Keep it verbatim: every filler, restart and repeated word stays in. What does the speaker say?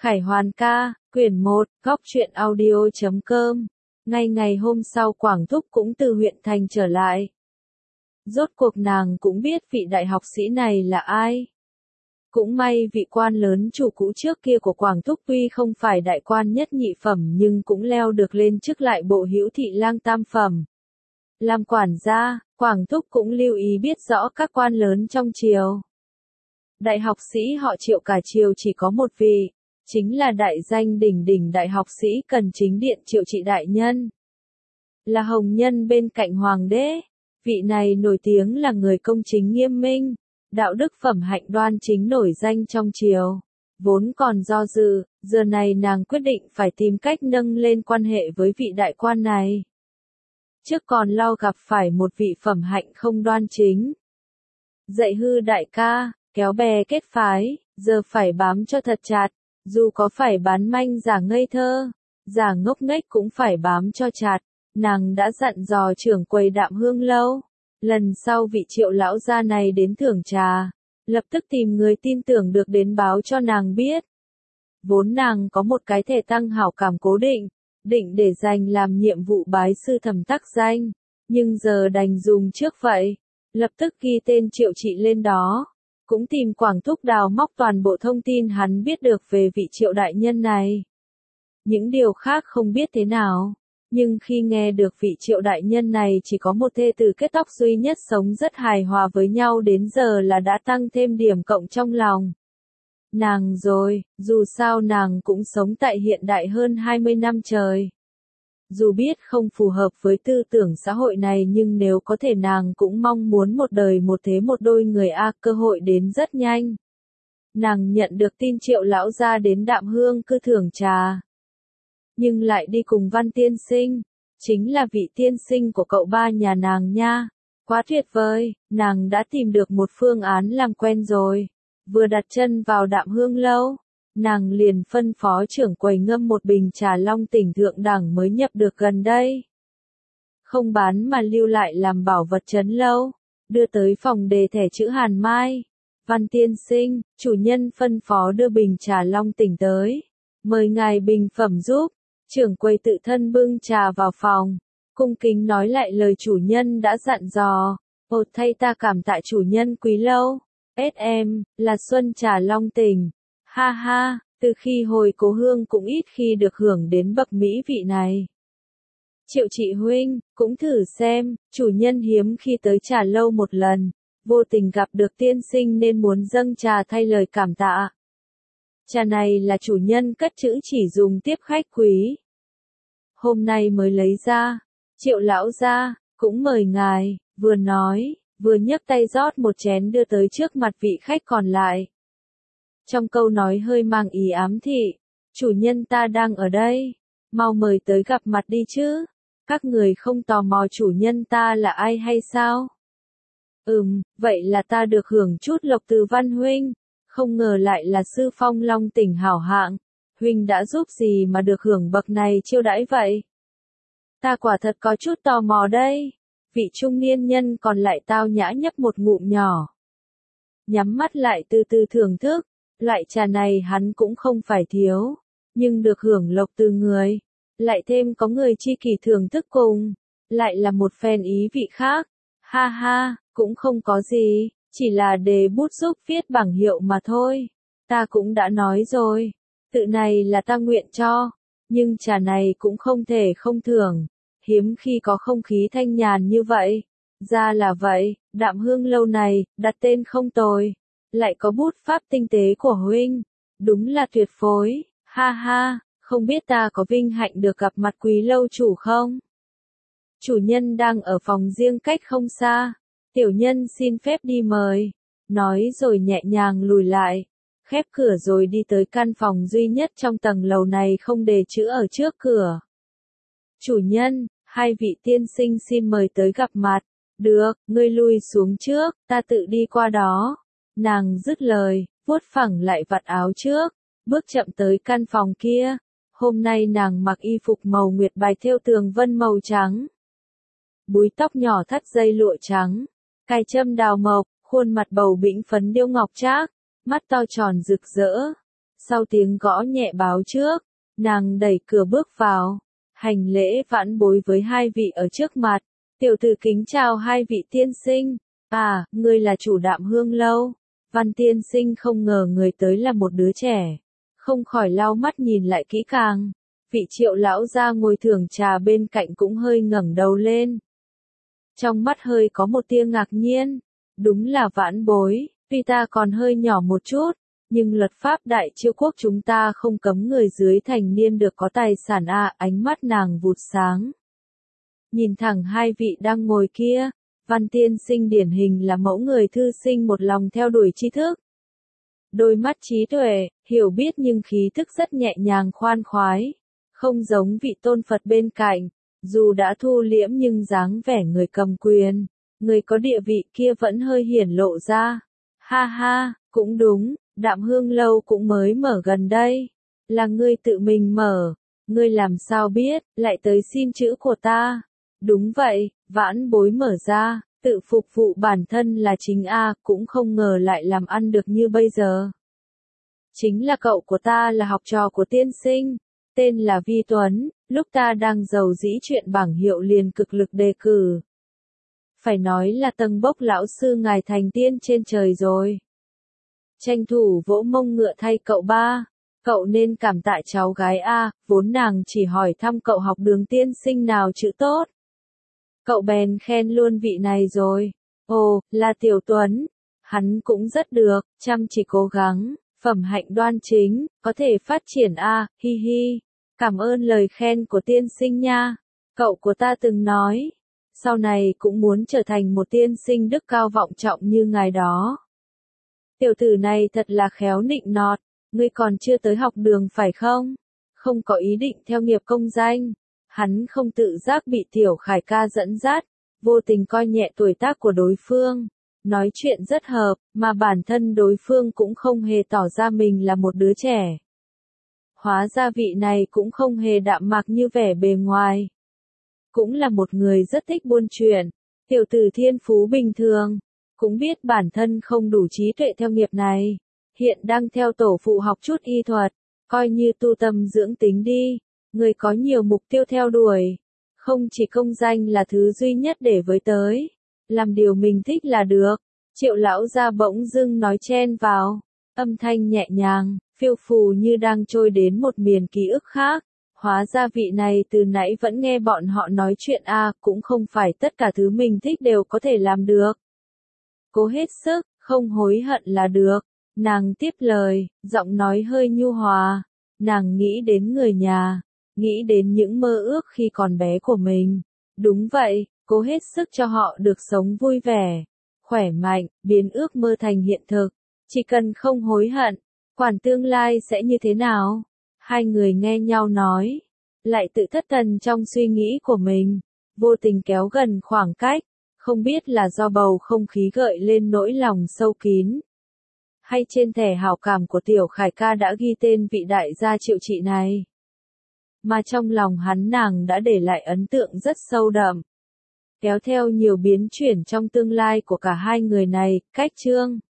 Khải Hoàn ca, quyển một, góc truyện audio chấm com. Ngay ngày hôm sau Quảng Thúc cũng từ huyện thành trở lại. Rốt cuộc nàng cũng biết vị đại học sĩ này là ai. Cũng may vị quan lớn chủ cũ trước kia của Quảng Thúc tuy không phải đại quan nhất nhị phẩm nhưng cũng leo được lên chức lại bộ hữu thị lang tam phẩm. Làm quản gia, Quảng Thúc cũng lưu ý biết rõ các quan lớn trong triều. Đại học sĩ họ Triệu cả triều chỉ có một vị, chính là đại danh đỉnh đỉnh đại học sĩ Cần Chính Điện Triệu Trị đại nhân. Là hồng nhân bên cạnh hoàng đế, vị này nổi tiếng là người công chính nghiêm minh, đạo đức phẩm hạnh đoan chính nổi danh trong triều. Vốn còn do dự, giờ này nàng quyết định phải tìm cách nâng lên quan hệ với vị đại quan này. Trước còn lo gặp phải một vị phẩm hạnh không đoan chính. Dạy hư đại ca, kéo bè kết phái, giờ phải bám cho thật chặt, dù có phải bán manh giả ngây thơ, giả ngốc nghếch cũng phải bám cho chặt. Nàng đã dặn dò trưởng quầy Đạm Hương lâu, lần sau vị Triệu lão gia này đến thưởng trà, lập tức tìm người tin tưởng được đến báo cho nàng biết. Vốn nàng có một cái thẻ tăng hảo cảm cố định, định để dành làm nhiệm vụ bái sư thẩm tác danh, nhưng giờ đành dùng trước vậy, lập tức ghi tên Triệu Trị lên đó. Cũng tìm Quảng Thúc đào móc toàn bộ thông tin hắn biết được về vị Triệu đại nhân này. Những điều khác không biết thế nào, nhưng khi nghe được vị Triệu đại nhân này chỉ có một thê tử kết tóc duy nhất sống rất hài hòa với nhau đến giờ là đã tăng thêm điểm cộng trong lòng. Nàng rồi, dù sao nàng cũng sống tại hiện đại hơn hai mươi năm trời. Dù biết không phù hợp với tư tưởng xã hội này nhưng nếu có thể nàng cũng mong muốn một đời một thế một đôi người a, cơ hội đến rất nhanh. Nàng nhận được tin Triệu lão gia đến Đạm Hương cư thưởng trà. Nhưng lại đi cùng Văn tiên sinh, chính là vị tiên sinh của cậu ba nhà nàng nha. Quá tuyệt vời, nàng đã tìm được một phương án làm quen rồi. Vừa đặt chân vào Đạm Hương lâu, nàng liền phân phó trưởng quầy ngâm một bình trà Long Tỉnh thượng đẳng mới nhập được gần đây. Không bán mà lưu lại làm bảo vật trấn lâu, đưa tới phòng đề thẻ chữ Hàn Mai. Văn tiên sinh, chủ nhân phân phó đưa bình trà Long Tỉnh tới, mời ngài bình phẩm giúp. Trưởng quầy tự thân bưng trà vào phòng, cung kính nói lại lời chủ nhân đã dặn dò. Ồ thay ta cảm tạ chủ nhân quý lâu. ét em, là Xuân trà Long Tỉnh. Ha ha, từ khi hồi cố hương cũng ít khi được hưởng đến bậc mỹ vị này. Triệu Trị huynh, cũng thử xem, chủ nhân hiếm khi tới trà lâu một lần, vô tình gặp được tiên sinh nên muốn dâng trà thay lời cảm tạ. Trà này là chủ nhân cất trữ chỉ dùng tiếp khách quý. Hôm nay mới lấy ra, Triệu lão gia, cũng mời ngài, vừa nói, vừa nhấc tay rót một chén đưa tới trước mặt vị khách còn lại. Trong câu nói hơi mang ý ám thị, chủ nhân ta đang ở đây, mau mời tới gặp mặt đi chứ, các người không tò mò chủ nhân ta là ai hay sao? Ừm, vậy là ta được hưởng chút lộc từ Văn huynh, không ngờ lại là sư phong Long Tỉnh hảo hạng, huynh đã giúp gì mà được hưởng bậc này chiêu đãi vậy? Ta quả thật có chút tò mò đây. Vị trung niên nhân còn lại tao nhã nhấp một ngụm nhỏ. Nhắm mắt lại từ từ thưởng thức, loại trà này hắn cũng không phải thiếu, nhưng được hưởng lộc từ người, lại thêm có người chi kỷ thưởng thức cùng, lại là một phen ý vị khác. Ha ha, cũng không có gì, chỉ là đề bút giúp viết bảng hiệu mà thôi. Ta cũng đã nói rồi, tự này là ta nguyện cho, nhưng trà này cũng không thể không thưởng. Hiếm khi có không khí thanh nhàn như vậy. Ra là vậy, Đạm Hương lâu này, đặt tên không tồi. Lại có bút pháp tinh tế của huynh. Đúng là tuyệt phối, ha ha, không biết ta có vinh hạnh được gặp mặt quý lâu chủ không? Chủ nhân đang ở phòng riêng cách không xa. Tiểu nhân xin phép đi mời. Nói rồi nhẹ nhàng lùi lại. Khép cửa rồi đi tới căn phòng duy nhất trong tầng lầu này không đề chữ ở trước cửa. Chủ nhân, hai vị tiên sinh xin mời tới gặp mặt. Được, ngươi lui xuống trước, ta tự đi qua đó. Nàng dứt lời, vuốt phẳng lại vạt áo trước, bước chậm tới căn phòng kia. Hôm nay nàng mặc y phục màu nguyệt bạch thêu tường vân màu trắng. Búi tóc nhỏ thắt dây lụa trắng, cài châm đào mộc, khuôn mặt bầu bĩnh phấn điêu ngọc trác, mắt to tròn rực rỡ. Sau tiếng gõ nhẹ báo trước, nàng đẩy cửa bước vào, hành lễ vãn bối với hai vị ở trước mặt. Tiểu tử kính chào hai vị tiên sinh. À, ngươi là chủ Đạm Hương lâu. Văn tiên sinh không ngờ người tới là một đứa trẻ. Không khỏi lau mắt nhìn lại kỹ càng. Vị Triệu lão gia ngồi thưởng trà bên cạnh cũng hơi ngẩng đầu lên. Trong mắt hơi có một tia ngạc nhiên. Đúng là vãn bối, tuy ta còn hơi nhỏ một chút, nhưng luật pháp Đại Chiêu quốc chúng ta không cấm người dưới thành niên được có tài sản a. À, ánh mắt nàng vụt sáng. Nhìn thẳng hai vị đang ngồi kia, Văn tiên sinh điển hình là mẫu người thư sinh một lòng theo đuổi tri thức. Đôi mắt trí tuệ, hiểu biết nhưng khí thức rất nhẹ nhàng khoan khoái, không giống vị tôn Phật bên cạnh, dù đã thu liễm nhưng dáng vẻ người cầm quyền, người có địa vị kia vẫn hơi hiển lộ ra. Ha ha, cũng đúng, Đạm Hương lâu cũng mới mở gần đây, là ngươi tự mình mở, ngươi làm sao biết, lại tới xin chữ của ta. Đúng vậy, vãn bối mở ra, tự phục vụ bản thân là chính a, cũng không ngờ lại làm ăn được như bây giờ. Chính là cậu của ta là học trò của tiên sinh, tên là Vi Tuấn, lúc ta đang giàu dĩ chuyện bảng hiệu liền cực lực đề cử. Phải nói là tầng bốc lão sư ngài thành tiên trên trời rồi. Tranh thủ vỗ mông ngựa thay cậu ba, cậu nên cảm tạ cháu gái a, vốn nàng chỉ hỏi thăm cậu học đường tiên sinh nào chữ tốt. Cậu bèn khen luôn vị này rồi. Ồ, là Tiểu Tuấn. Hắn cũng rất được, chăm chỉ cố gắng, phẩm hạnh đoan chính, có thể phát triển a, à, hi hi. Cảm ơn lời khen của tiên sinh nha. Cậu của ta từng nói, sau này cũng muốn trở thành một tiên sinh đức cao vọng trọng như ngài đó. Tiểu tử này thật là khéo nịnh nọt, ngươi còn chưa tới học đường phải không? Không có ý định theo nghiệp công danh. Hắn không tự giác bị Tiểu Khải ca dẫn dắt, vô tình coi nhẹ tuổi tác của đối phương, nói chuyện rất hợp, mà bản thân đối phương cũng không hề tỏ ra mình là một đứa trẻ. Hóa ra vị này cũng không hề đạm mạc như vẻ bề ngoài. Cũng là một người rất thích buôn chuyện, tiểu tử thiên phú bình thường, cũng biết bản thân không đủ trí tuệ theo nghiệp này, hiện đang theo tổ phụ học chút y thuật, coi như tu tâm dưỡng tính đi. Người có nhiều mục tiêu theo đuổi, không chỉ công danh là thứ duy nhất để với tới, làm điều mình thích là được. Triệu lão gia bỗng dưng nói chen vào, âm thanh nhẹ nhàng, phiêu phù như đang trôi đến một miền ký ức khác. Hóa ra vị này từ nãy vẫn nghe bọn họ nói chuyện a, à, cũng không phải tất cả thứ mình thích đều có thể làm được. Cố hết sức, không hối hận là được. Nàng tiếp lời, giọng nói hơi nhu hòa. Nàng nghĩ đến người nhà, nghĩ đến những mơ ước khi còn bé của mình. Đúng vậy, cố hết sức cho họ được sống vui vẻ, khỏe mạnh, biến ước mơ thành hiện thực. Chỉ cần không hối hận, quản tương lai sẽ như thế nào? Hai người nghe nhau nói, lại tự thất thần trong suy nghĩ của mình, vô tình kéo gần khoảng cách, không biết là do bầu không khí gợi lên nỗi lòng sâu kín, hay trên thẻ hảo cảm của Tiểu Khải ca đã ghi tên vị đại gia Triệu Trị này. Mà trong lòng hắn nàng đã để lại ấn tượng rất sâu đậm. Kéo theo nhiều biến chuyển trong tương lai của cả hai người này, cách chương